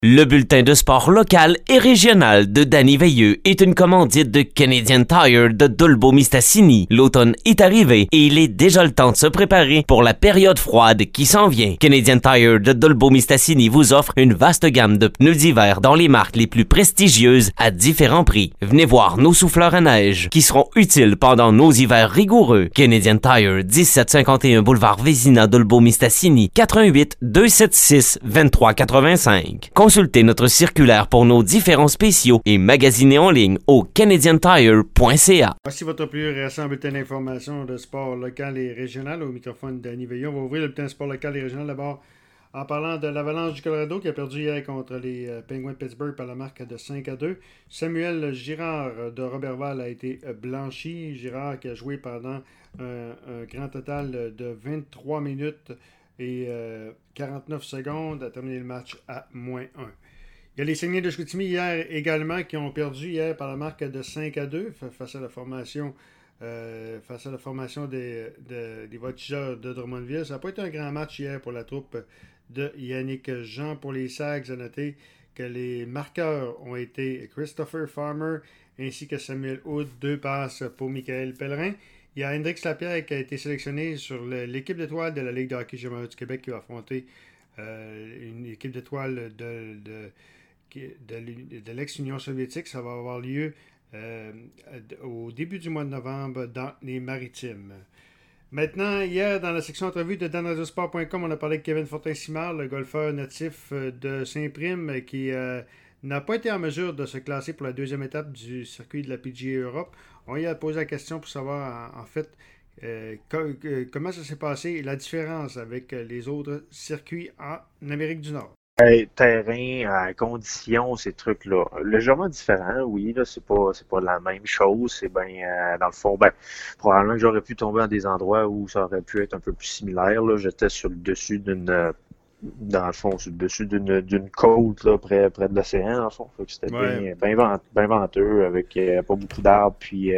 Le bulletin de sport local et régional de Danny Veilleux est une commandite de Canadian Tire de Dolbeau-Mistassini. L'automne est arrivé et il est déjà le temps de se préparer pour la période froide qui s'en vient. Canadian Tire de Dolbeau-Mistassini vous offre une vaste gamme de pneus d'hiver dans les marques les plus prestigieuses à différents prix. Venez voir nos souffleurs à neige qui seront utiles pendant nos hivers rigoureux. Canadian Tire, 1751 boulevard Vézina, Dolbeau-Mistassini, 88 276 2385. Consultez notre circulaire pour nos différents spéciaux et magasinez en ligne au canadiantire.ca. Voici votre plus récent bulletin d'information de sport local et régional. Au microphone Danny Veilleux. On va ouvrir le bulletin de sport local et régional d'abord en parlant de l'Avalanche du Colorado qui a perdu hier contre les Penguins de Pittsburgh par la marque de 5-2. Samuel Girard de Roberval a été blanchi. Girard qui a joué pendant un grand total de 23 minutes et 49 secondes, a terminé le match à -1. Il y a les Saguenay de Chicoutimi hier également qui ont perdu hier par la marque de 5-2 face à la formation des Voltigeurs de Drummondville. Ça n'a pas été un grand match hier pour la troupe de Yannick Jean. Pour les Sags, à noter que les marqueurs ont été Christopher Farmer ainsi que Samuel Hood, 2 passes pour Michael Pellerin. Il y a Hendrix Lapierre qui a été sélectionné sur l'équipe d'étoiles de la Ligue de hockey junior du Québec qui va affronter une équipe d'étoiles de l'ex-Union soviétique. Ça va avoir lieu au début du mois de novembre dans les Maritimes. Maintenant, hier, dans la section entrevue de danradiosport.com, on a parlé de Kevin Fortin-Simard, le golfeur natif de Saint-Prime qui n'a pas été en mesure de se classer pour la deuxième étape du circuit de la PGA Europe. On y a posé la question pour savoir, en fait, comment ça s'est passé et la différence avec les autres circuits en Amérique du Nord. Terrain, conditions, ces trucs-là. Légèrement différent, oui, là, c'est pas la même chose. C'est bien, dans le fond, probablement que j'aurais pu tomber dans des endroits où ça aurait pu être un peu plus similaire, là. J'étais sur le dessus d'une côte, là, près de l'océan, dans le fond. Fait que c'était bien venteux, avec pas beaucoup d'arbres, puis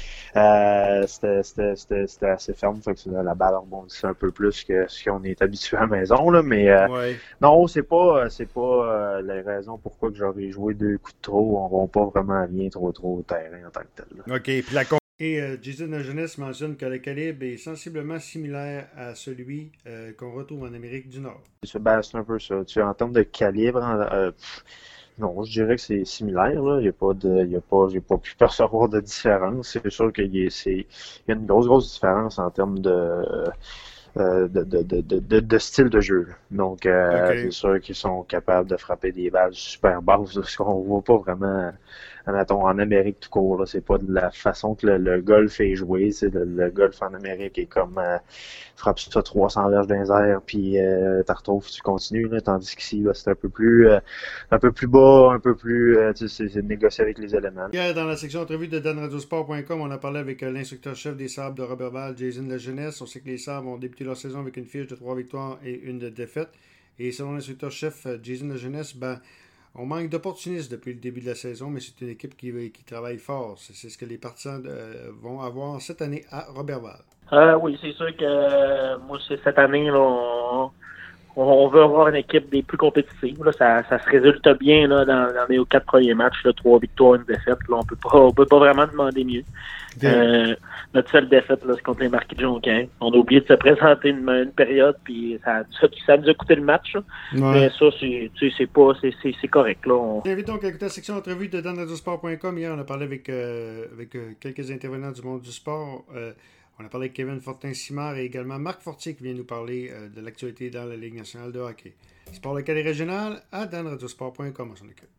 c'était assez ferme, fait que la balle rebondissait un peu plus que ce qu'on est habitué à la maison, là, mais non, c'est pas les raisons pourquoi que j'aurais joué 2 coups de trop. On va pas vraiment bien trop au terrain en tant que tel, là. OK, puis Jason Lajeunesse mentionne que le calibre est sensiblement similaire à celui qu'on retrouve en Amérique du Nord. C'est un peu ça. En termes de calibre, non, je dirais que c'est similaire, là. J'ai pas pu percevoir de différence. C'est sûr qu'il y a une grosse différence en termes de style de jeu. Donc, c'est sûr qu'ils sont capables de frapper des balles super basses, ce qu'on voit pas vraiment, mettons, en Amérique tout court, là. C'est pas de la façon que le golf est joué. Le golf en Amérique est comme frappe ça 300 verges dans les airs, puis t'as retrouves, tu continues, là, tandis qu'ici, là, c'est un peu plus bas, un peu plus, c'est négocier avec les éléments. Hier, dans la section entrevue de danradiosport.com, on a parlé avec l'instructeur-chef des Sabres de Roberval, Jason Lajeunesse. On sait que les Sabres ont débuté leur saison avec une fiche de 3 victoires et 1 défaite. Et selon l'instructeur-chef Jason Lajeunesse, on manque d'opportunistes depuis le début de la saison, mais c'est une équipe qui travaille fort. C'est ce que les partisans vont avoir cette année à Roberval. Oui, c'est sûr que moi, cette année, là, on veut avoir une équipe des plus compétitives. Là. Ça se résulte bien là, dans les 4 premiers matchs, là, 3 victoires, 1 défaite. Là, on peut pas vraiment demander mieux. Okay. Notre seule défaite, là, c'est contre les Marquis de Jonquière. On a oublié de se présenter une période, puis ça nous a coûté le match. Mais ça, c'est correct. Là. J'invite donc à écouter la section entrevue de danradiosport.com. Hier, on a parlé avec quelques intervenants du monde du sport. On a parlé avec Kevin Fortin-Simard et également Marc Fortier qui vient nous parler de l'actualité dans la Ligue nationale de hockey. Sport local et régional à danradiosport.com. On s'en occupe.